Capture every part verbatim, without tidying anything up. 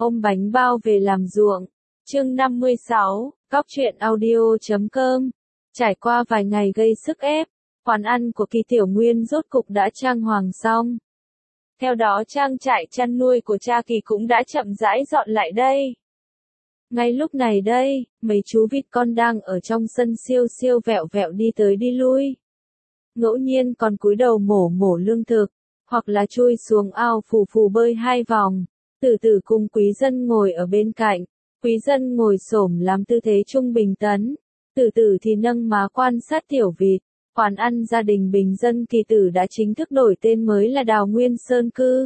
ôm bánh bao về làm ruộng. Chương năm mươi sáu, Cóc truyện audio chấm com. Trải qua vài ngày gây sức ép, quán ăn của Kỳ Tiểu Nguyên rốt cục đã trang hoàng xong. Theo đó trang trại chăn nuôi của cha Kỳ cũng đã chậm rãi dọn lại đây. Ngay lúc này đây, mấy chú vịt con đang ở trong sân siêu siêu vẹo vẹo đi tới đi lui. Ngẫu nhiên còn cúi đầu mổ mổ lương thực, hoặc là chui xuống ao phù phù bơi hai vòng. Từ từ cùng Quý Dân ngồi ở bên cạnh, Quý Dân ngồi xổm làm tư thế trung bình tấn. Từ từ thì nâng má quan sát tiểu vịt. Quán ăn gia đình bình dân Kỳ Tử đã chính thức đổi tên mới là Đào Nguyên Sơn Cư.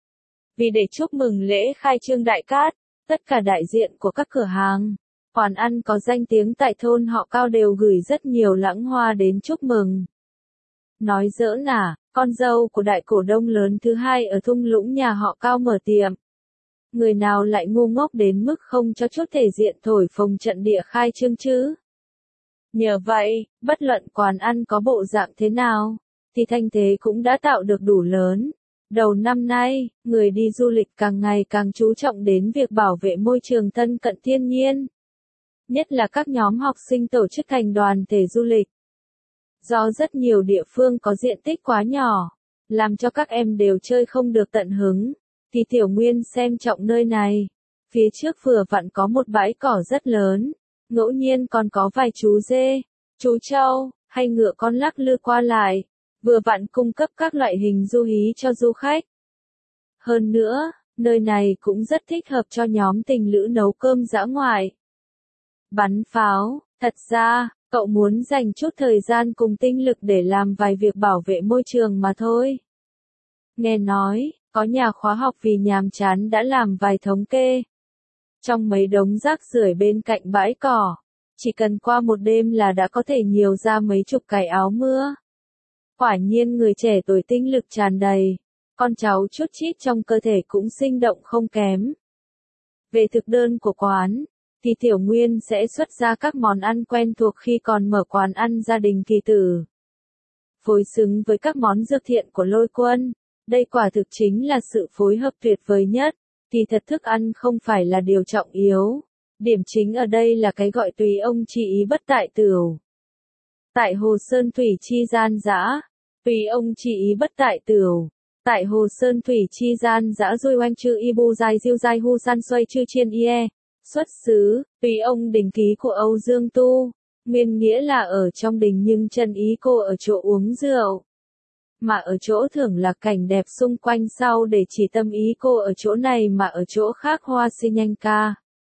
Vì để chúc mừng lễ khai trương Đại Cát, tất cả đại diện của các cửa hàng, quán ăn có danh tiếng tại thôn họ Cao đều gửi rất nhiều lẵng hoa đến chúc mừng. Nói giỡn à, con dâu của đại cổ đông lớn thứ hai ở thung lũng nhà họ Cao mở tiệm. Người nào lại ngu ngốc đến mức không cho chút thể diện thổi phồng trận địa khai trương chứ? Nhờ vậy, bất luận quán ăn có bộ dạng thế nào, thì thanh thế cũng đã tạo được đủ lớn. Đầu năm nay, người đi du lịch càng ngày càng chú trọng đến việc bảo vệ môi trường thân cận thiên nhiên. Nhất là các nhóm học sinh tổ chức thành đoàn thể du lịch. Do rất nhiều địa phương có diện tích quá nhỏ, làm cho các em đều chơi không được tận hứng, thì Tiểu Nguyên xem trọng nơi này. Phía trước vừa vặn có một bãi cỏ rất lớn. Ngẫu nhiên còn có vài chú dê, chú trâu, hay ngựa con lắc lư qua lại, vừa vặn cung cấp các loại hình du hí cho du khách. Hơn nữa, nơi này cũng rất thích hợp cho nhóm tình lữ nấu cơm dã ngoại. Bắn pháo, thật ra, cậu muốn dành chút thời gian cùng tinh lực để làm vài việc bảo vệ môi trường mà thôi. Nghe nói, có nhà khóa học vì nhàm chán đã làm vài thống kê. Trong mấy đống rác rưởi bên cạnh bãi cỏ, chỉ cần qua một đêm là đã có thể nhiều ra mấy chục cái áo mưa. Quả nhiên người trẻ tuổi tinh lực tràn đầy, con cháu chút chít trong cơ thể cũng sinh động không kém. Về thực đơn của quán, thì Tiểu Nguyên sẽ xuất ra các món ăn quen thuộc khi còn mở quán ăn gia đình Kỳ Tử. Phối xứng với các món dược thiện của Lôi Quân, đây quả thực chính là sự phối hợp tuyệt vời nhất. Thì thật thức ăn không phải là điều trọng yếu. Điểm chính ở đây là cái gọi tùy ông chi ý bất tại tửu. Tại Hồ Sơn Thủy chi gian dã, tùy ông chi ý bất tại tửu. Tại Hồ Sơn Thủy chi gian dã dui oanh chư y bu dài diêu dài hu san xoay chư chiên ie. Xuất xứ, tùy ông đình ký của Âu Dương Tu. Nguyên nghĩa là ở trong đình nhưng chân ý cô ở chỗ uống rượu. Mà ở chỗ thưởng là cảnh đẹp xung quanh sau để chỉ tâm ý cô ở chỗ này mà ở chỗ khác hoa si nhanh ca.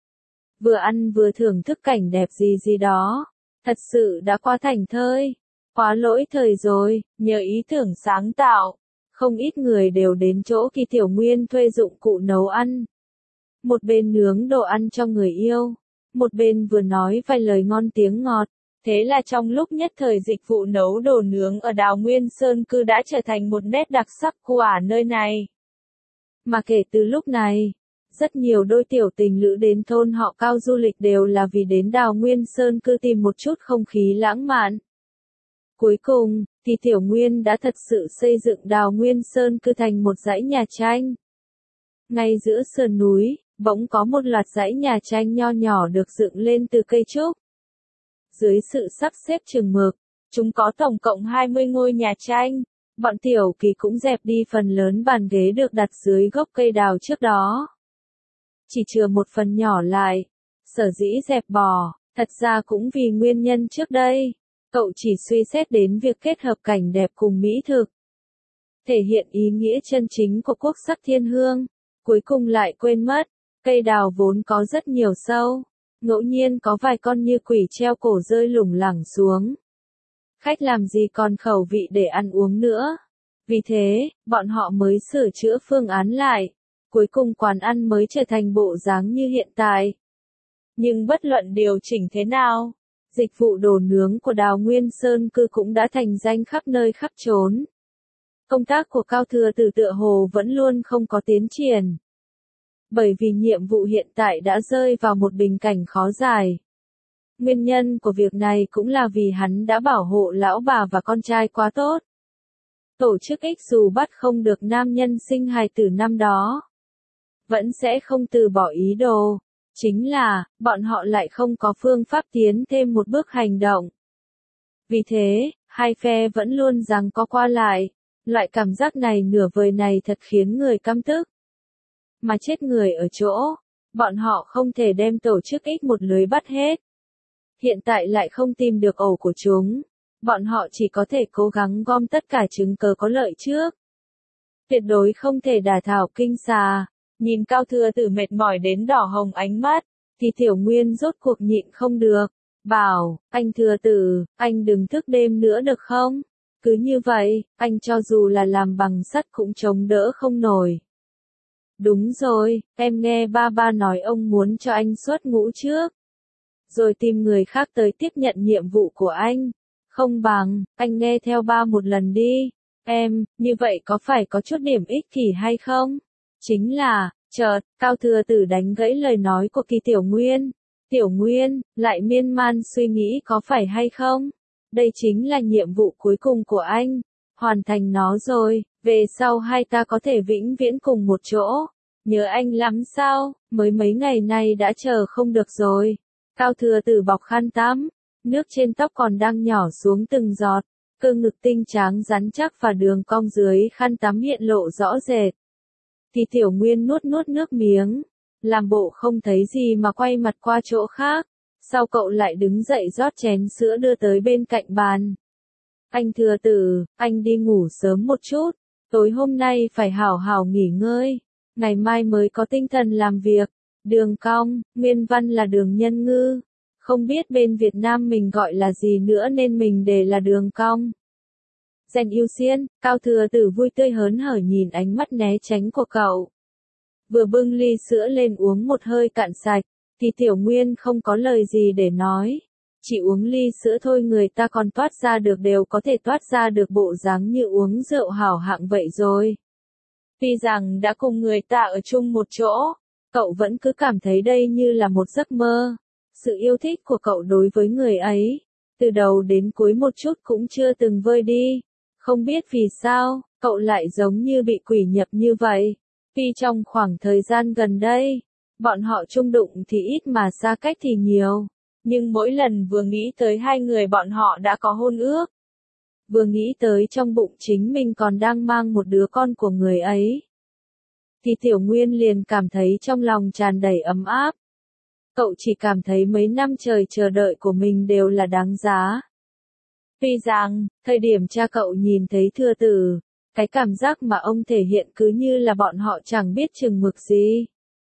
Vừa ăn vừa thưởng thức cảnh đẹp gì gì đó. Thật sự đã quá thành thơi. Quá lỗi thời rồi, nhờ ý tưởng sáng tạo. Không ít người đều đến chỗ Kỳ Tiểu Nguyên thuê dụng cụ nấu ăn. Một bên nướng đồ ăn cho người yêu. Một bên vừa nói vài lời ngon tiếng ngọt. Thế là trong lúc nhất thời dịch vụ nấu đồ nướng ở Đào Nguyên Sơn Cư đã trở thành một nét đặc sắc của nơi này. Mà kể từ lúc này, rất nhiều đôi tiểu tình lữ đến thôn họ Cao du lịch đều là vì đến Đào Nguyên Sơn Cư tìm một chút không khí lãng mạn. Cuối cùng, thì Tiểu Nguyên đã thật sự xây dựng Đào Nguyên Sơn Cư thành một dãy nhà tranh. Ngay giữa sườn núi, bỗng có một loạt dãy nhà tranh nho nhỏ được dựng lên từ cây trúc. Dưới sự sắp xếp chừng mực, chúng có tổng cộng hai mươi ngôi nhà tranh. Bọn Tiểu Kỳ cũng dẹp đi phần lớn bàn ghế được đặt dưới gốc cây đào trước đó. Chỉ chừa một phần nhỏ lại. Sở dĩ dẹp bỏ, thật ra cũng vì nguyên nhân trước đây. Cậu chỉ suy xét đến việc kết hợp cảnh đẹp cùng mỹ thực. Thể hiện ý nghĩa chân chính của quốc sắc thiên hương. Cuối cùng lại quên mất, cây đào vốn có rất nhiều sâu. Ngẫu nhiên có vài con như quỷ treo cổ rơi lủng lẳng xuống. Khách làm gì còn khẩu vị để ăn uống nữa. Vì thế, bọn họ mới sửa chữa phương án lại. Cuối cùng quán ăn mới trở thành bộ dáng như hiện tại. Nhưng bất luận điều chỉnh thế nào, dịch vụ đồ nướng của Đào Nguyên Sơn Cư cũng đã thành danh khắp nơi khắp chốn. Công tác của Cao Thừa Tử tựa hồ vẫn luôn không có tiến triển. Bởi vì nhiệm vụ hiện tại đã rơi vào một bình cảnh khó giải. Nguyên nhân của việc này cũng là vì hắn đã bảo hộ lão bà và con trai quá tốt. Tổ chức X dù bắt không được nam nhân sinh hài tử năm đó. vẫn sẽ không từ bỏ ý đồ. Chính là, bọn họ lại không có phương pháp tiến thêm một bước hành động. Vì thế, hai phe vẫn luôn giằng co qua lại. Loại cảm giác này nửa vời này thật khiến người căm tức. Mà chết người ở chỗ, bọn họ không thể đem tổ chức X một lưới bắt hết. Hiện tại lại không tìm được ổ của chúng. Bọn họ chỉ có thể cố gắng gom tất cả chứng cớ có lợi trước. Tuyệt đối không thể đả thảo kinh xà. Nhìn Cao Thừa Tử mệt mỏi đến đỏ hồng ánh mắt, thì Tiểu Nguyên rốt cuộc nhịn không được. Bảo, anh Thừa Tử, anh đừng thức đêm nữa được không? Cứ như vậy, anh cho dù là làm bằng sắt cũng chống đỡ không nổi. Đúng rồi, em nghe ba ba nói ông muốn cho anh xuất ngũ trước. Rồi tìm người khác tới tiếp nhận nhiệm vụ của anh. Không bằng, anh nghe theo ba một lần đi. Em, như vậy có phải có chút điểm ích kỷ hay không? Chính là, chợt, Cao Thừa Tử đánh gãy lời nói của Kỳ Tiểu Nguyên. Tiểu Nguyên, lại miên man suy nghĩ có phải hay không? Đây chính là nhiệm vụ cuối cùng của anh. Hoàn thành nó rồi, về sau hai ta có thể vĩnh viễn cùng một chỗ. Nhớ anh lắm sao, mới mấy ngày nay đã chờ không được rồi. Cao Thừa Tử bọc khăn tắm, nước trên tóc còn đang nhỏ xuống từng giọt. Cơ ngực tinh tráng rắn chắc và đường cong dưới khăn tắm hiện lộ rõ rệt. Thì Tiểu Nguyên nuốt nuốt nước miếng, làm bộ không thấy gì mà quay mặt qua chỗ khác. Sau cậu lại đứng dậy rót chén sữa đưa tới bên cạnh bàn. Anh Thừa Tử, anh đi ngủ sớm một chút, tối hôm nay phải hảo hảo nghỉ ngơi, ngày mai mới có tinh thần làm việc. Đường cong, nguyên văn là đường nhân ngư. Không biết bên Việt Nam mình gọi là gì nữa nên mình để là đường cong. Dành yêu xiên, Cao Thừa Tử vui tươi hớn hở nhìn ánh mắt né tránh của cậu. Vừa bưng ly sữa lên uống một hơi cạn sạch, thì Tiểu Nguyên không có lời gì để nói. Chỉ uống ly sữa thôi người ta còn toát ra được đều có thể toát ra được bộ dáng như uống rượu hảo hạng vậy rồi. Tuy rằng đã cùng người ta ở chung một chỗ, cậu vẫn cứ cảm thấy đây như là một giấc mơ. Sự yêu thích của cậu đối với người ấy, từ đầu đến cuối một chút cũng chưa từng vơi đi. Không biết vì sao, cậu lại giống như bị quỷ nhập như vậy. Tuy trong khoảng thời gian gần đây, bọn họ chung đụng thì ít mà xa cách thì nhiều. Nhưng mỗi lần vừa nghĩ tới hai người bọn họ đã có hôn ước, vừa nghĩ tới trong bụng chính mình còn đang mang một đứa con của người ấy, thì Tiểu Nguyên liền cảm thấy trong lòng tràn đầy ấm áp. Cậu chỉ cảm thấy mấy năm trời chờ đợi của mình đều là đáng giá. Tuy rằng, thời điểm cha cậu nhìn thấy Thừa Tử, cái cảm giác mà ông thể hiện cứ như là bọn họ chẳng biết chừng mực gì.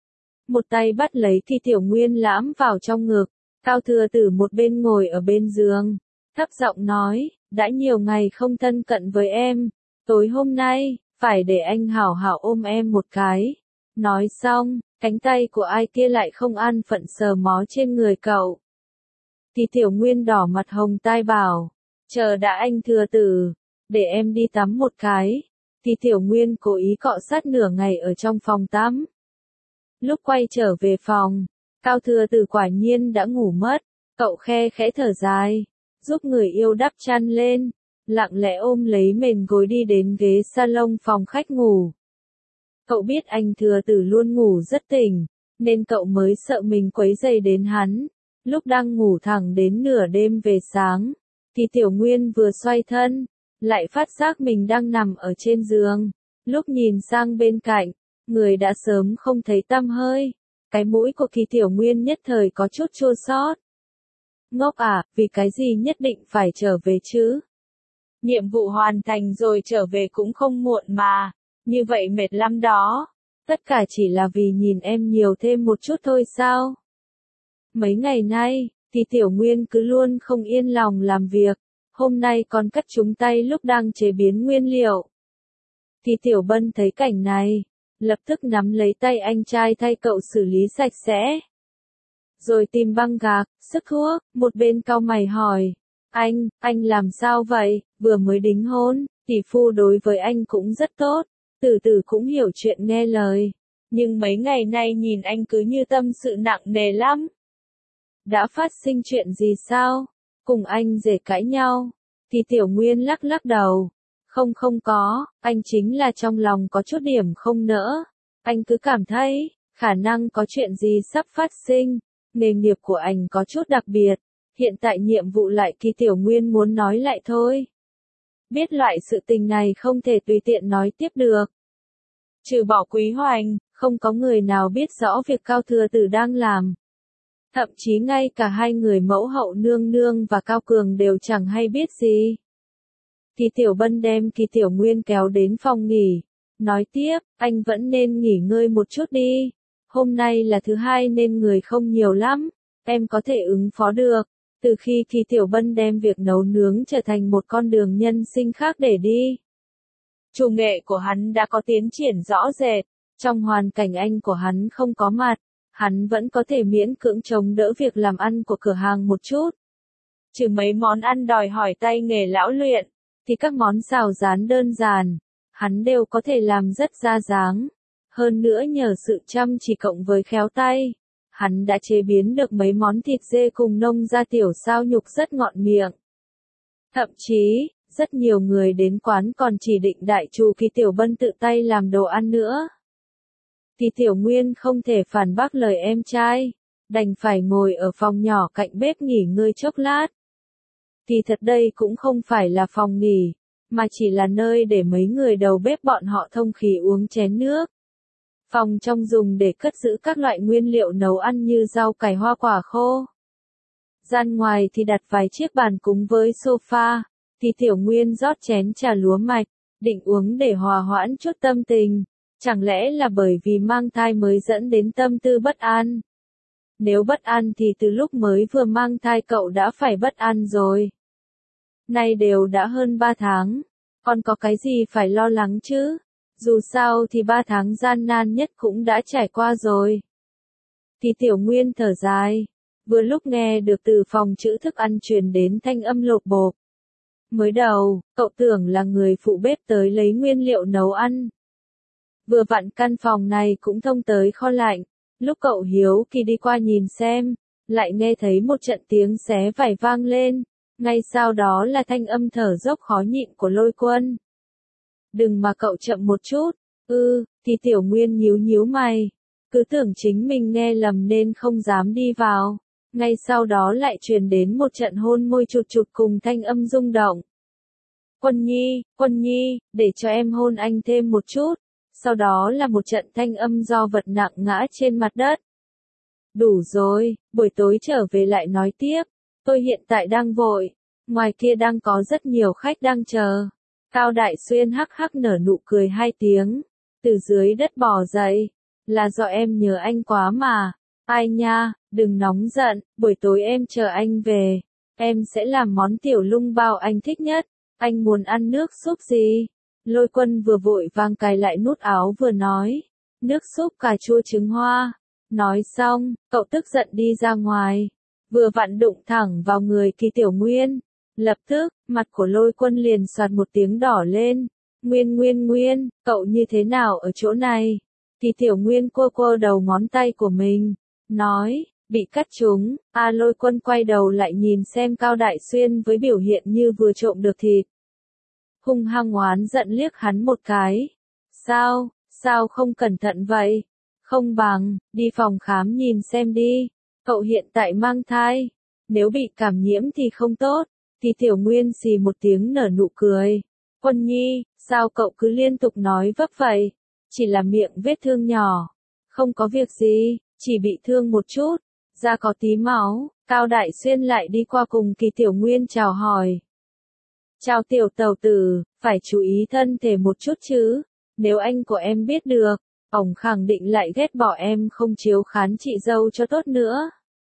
Một tay bắt lấy Kỳ Tiểu Nguyên lãm vào trong ngực, Cao Thừa Tử một bên ngồi ở bên giường, thấp giọng nói, đã nhiều ngày không thân cận với em, tối hôm nay, phải để anh hảo hảo ôm em một cái. Nói xong, cánh tay của ai kia lại không an phận sờ mó trên người cậu. Thì Tiểu Nguyên đỏ mặt hồng tai bảo, chờ đã anh Thừa Tử, để em đi tắm một cái. Thì Tiểu Nguyên cố ý cọ sát nửa ngày ở trong phòng tắm. Lúc quay trở về phòng, Cao Thừa Tử quả nhiên đã ngủ mất, cậu khe khẽ thở dài, giúp người yêu đắp chăn lên, lặng lẽ ôm lấy mền gối đi đến ghế salon phòng khách ngủ. Cậu biết anh Thừa Tử luôn ngủ rất tỉnh, nên cậu mới sợ mình quấy rầy đến hắn. Lúc đang ngủ thẳng đến nửa đêm về sáng, thì Tiểu Nguyên vừa xoay thân, lại phát giác mình đang nằm ở trên giường. Lúc nhìn sang bên cạnh, người đã sớm không thấy tăm hơi. Cái mũi của Kỳ Tiểu Nguyên nhất thời có chút chua xót. Ngốc à, vì cái gì nhất định phải trở về chứ? Nhiệm vụ hoàn thành rồi trở về cũng không muộn mà, như vậy mệt lắm đó. Tất cả chỉ là vì nhìn em nhiều thêm một chút thôi sao? Mấy ngày nay, thì Tiểu Nguyên cứ luôn không yên lòng làm việc, hôm nay còn cắt trúng tay lúc đang chế biến nguyên liệu. Thì Tiểu Bân thấy cảnh này, lập tức nắm lấy tay anh trai thay cậu xử lý sạch sẽ. Rồi tìm băng gạc, sức thuốc, một bên cau mày hỏi, anh, anh làm sao vậy, vừa mới đính hôn, tỷ phu đối với anh cũng rất tốt, Tử Tử cũng hiểu chuyện nghe lời. Nhưng mấy ngày nay nhìn anh cứ như tâm sự nặng nề lắm. Đã phát sinh chuyện gì sao? Cùng anh rể cãi nhau? Thì Tiểu Nguyên lắc lắc đầu. Không không có, anh chính là trong lòng có chút điểm không nỡ. Anh cứ cảm thấy, khả năng có chuyện gì sắp phát sinh, nghề nghiệp của anh có chút đặc biệt, hiện tại nhiệm vụ lại Kỳ Tiểu Nguyên muốn nói lại thôi. Biết loại sự tình này không thể tùy tiện nói tiếp được. Trừ bỏ Quý Hoành, không có người nào biết rõ việc Cao Thừa Tử đang làm. Thậm chí ngay cả hai người mẫu hậu nương nương và Cao Cường đều chẳng hay biết gì. Kỳ Tiểu Bân đem Kỳ Tiểu Nguyên kéo đến phòng nghỉ, nói tiếp, anh vẫn nên nghỉ ngơi một chút đi. Hôm nay là thứ hai nên người không nhiều lắm, em có thể ứng phó được. Từ khi Kỳ Tiểu Bân đem việc nấu nướng trở thành một con đường nhân sinh khác để đi. Chủ nghệ của hắn đã có tiến triển rõ rệt, trong hoàn cảnh anh của hắn không có mặt, hắn vẫn có thể miễn cưỡng chống đỡ việc làm ăn của cửa hàng một chút. Trừ mấy món ăn đòi hỏi tay nghề lão luyện, thì các món xào rán đơn giản, hắn đều có thể làm rất ra dáng. Hơn nữa nhờ sự chăm chỉ cộng với khéo tay, hắn đã chế biến được mấy món thịt dê cùng nông gia tiểu sao nhục rất ngọt miệng. Thậm chí, rất nhiều người đến quán còn chỉ định đại chủ Kỳ Tiểu Bân tự tay làm đồ ăn nữa. Kỳ Tiểu Nguyên không thể phản bác lời em trai, đành phải ngồi ở phòng nhỏ cạnh bếp nghỉ ngơi chốc lát. Kỳ thật đây cũng không phải là phòng nghỉ, mà chỉ là nơi để mấy người đầu bếp bọn họ thông khí uống chén nước. Phòng trong dùng để cất giữ các loại nguyên liệu nấu ăn như rau cải hoa quả khô. Gian ngoài thì đặt vài chiếc bàn cúng với sofa, thì Tiểu Nguyên rót chén trà lúa mạch, định uống để hòa hoãn chút tâm tình. Chẳng lẽ là bởi vì mang thai mới dẫn đến tâm tư bất an? Nếu bất an thì từ lúc mới vừa mang thai cậu đã phải bất an rồi. Nay đều đã hơn ba tháng, còn có cái gì phải lo lắng chứ? Dù sao thì ba tháng gian nan nhất cũng đã trải qua rồi. Thì Tiểu Nguyên thở dài, vừa lúc nghe được từ phòng trữ thức ăn truyền đến thanh âm lột bột. Mới đầu, cậu tưởng là người phụ bếp tới lấy nguyên liệu nấu ăn. Vừa vặn căn phòng này cũng thông tới kho lạnh, lúc cậu hiếu kỳ đi qua nhìn xem, lại nghe thấy một trận tiếng xé vải vang lên, ngay sau đó là thanh âm thở dốc khó nhịn của Lôi Quân. Đừng mà cậu chậm một chút, ư, thì Tiểu Nguyên nhíu nhíu mày, cứ tưởng chính mình nghe lầm nên không dám đi vào, ngay sau đó lại truyền đến một trận hôn môi chụt chụt cùng thanh âm rung động. Quân Nhi, Quân Nhi, để cho em hôn anh thêm một chút. Sau đó là một trận thanh âm do vật nặng ngã trên mặt đất. Đủ rồi, buổi tối trở về lại nói tiếp, tôi hiện tại đang vội, ngoài kia đang có rất nhiều khách đang chờ. Cao Đại Xuyên hắc hắc nở nụ cười hai tiếng, từ dưới đất bò dậy, là do em nhớ anh quá mà, ai nha, đừng nóng giận, buổi tối em chờ anh về, em sẽ làm món tiểu lung bao anh thích nhất, anh muốn ăn nước súp gì? Lôi Quân vừa vội vàng cài lại nút áo vừa nói, nước súp cà chua trứng hoa. Nói xong, cậu tức giận đi ra ngoài, vừa vặn đụng thẳng vào người Kỳ Tiểu Nguyên. Lập tức, mặt của Lôi Quân liền soạt một tiếng đỏ lên. Nguyên Nguyên Nguyên, cậu như thế nào ở chỗ này? Kỳ Tiểu Nguyên quơ quơ đầu ngón tay của mình, nói, bị cắt trúng. A Lôi Quân quay đầu lại nhìn xem Cao Đại Xuyên với biểu hiện như vừa trộm được thịt. Hung hăng oán giận liếc hắn một cái. Sao, sao không cẩn thận vậy? Không bằng, đi phòng khám nhìn xem đi. Cậu hiện tại mang thai. Nếu bị cảm nhiễm thì không tốt. Thì Tiểu Nguyên xì một tiếng nở nụ cười. Quân Nhi, sao cậu cứ liên tục nói vấp vậy? Chỉ là miệng vết thương nhỏ. Không có việc gì, chỉ bị thương một chút. Da có tí máu. Cao Đại Xuyên lại đi qua cùng Kỳ Tiểu Nguyên chào hỏi. Chào tiểu tàu tử, phải chú ý thân thể một chút chứ, nếu anh của em biết được, ổng khẳng định lại ghét bỏ em không chiếu khán chị dâu cho tốt nữa.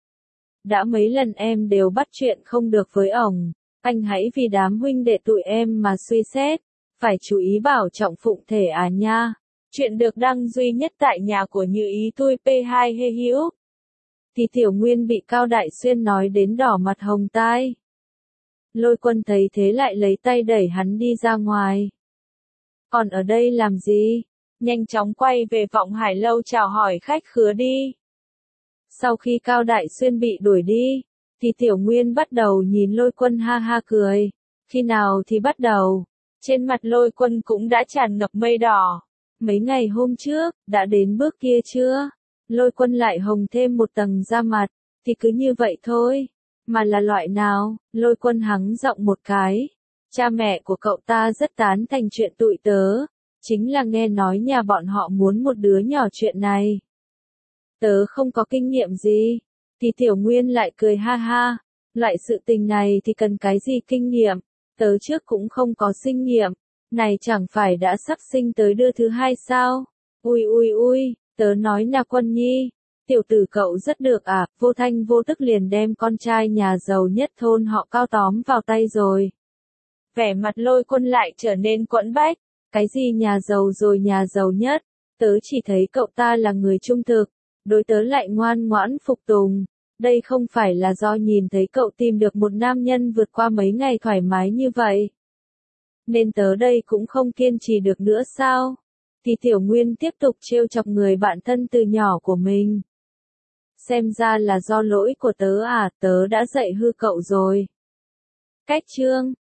Đã mấy lần em đều bắt chuyện không được với ổng, anh hãy vì đám huynh đệ tụi em mà suy xét, phải chú ý bảo trọng phụng thể à nha. Chuyện được đăng duy nhất tại nhà của Như Ý Tui pê hai Hê Hữu. Thì Tiểu Nguyên bị Cao Đại Xuyên nói đến đỏ mặt hồng tai. Lôi Quân thấy thế lại lấy tay đẩy hắn đi ra ngoài. Còn ở đây làm gì? Nhanh chóng quay về Vọng Hải Lâu chào hỏi khách khứa đi. Sau khi Cao Đại Xuyên bị đuổi đi, thì Tiểu Nguyên bắt đầu nhìn Lôi Quân ha ha cười. Khi nào thì bắt đầu? Trên mặt Lôi Quân cũng đã tràn ngập mây đỏ. Mấy ngày hôm trước, đã đến bước kia chưa? Lôi Quân lại hồng thêm một tầng da mặt, thì cứ như vậy thôi. Mà là loại nào? Lôi Quân hắng giọng một cái. Cha mẹ của cậu ta rất tán thành chuyện tụi tớ, chính là nghe nói nhà bọn họ muốn một đứa nhỏ chuyện này. Tớ không có kinh nghiệm gì. Thì Tiểu Nguyên lại cười ha ha. Loại sự tình này thì cần cái gì kinh nghiệm? Tớ trước cũng không có sinh nghiệm. Này chẳng phải đã sắp sinh tới đứa thứ hai sao? Ui ui ui, tớ nói nà Quân Nhi. Tiểu tử cậu rất được à, vô thanh vô tức liền đem con trai nhà giàu nhất thôn họ Cao tóm vào tay rồi. Vẻ mặt Lôi Quân lại trở nên quẫn bách. Cái gì nhà giàu rồi nhà giàu nhất? Tớ chỉ thấy cậu ta là người trung thực, đối tớ lại ngoan ngoãn phục tùng. Đây không phải là do nhìn thấy cậu tìm được một nam nhân vượt qua mấy ngày thoải mái như vậy. Nên tớ đây cũng không kiên trì được nữa sao? Thì Tiểu Nguyên tiếp tục trêu chọc người bạn thân từ nhỏ của mình. Xem ra là do lỗi của tớ à, tớ đã dạy hư cậu rồi. Cách chương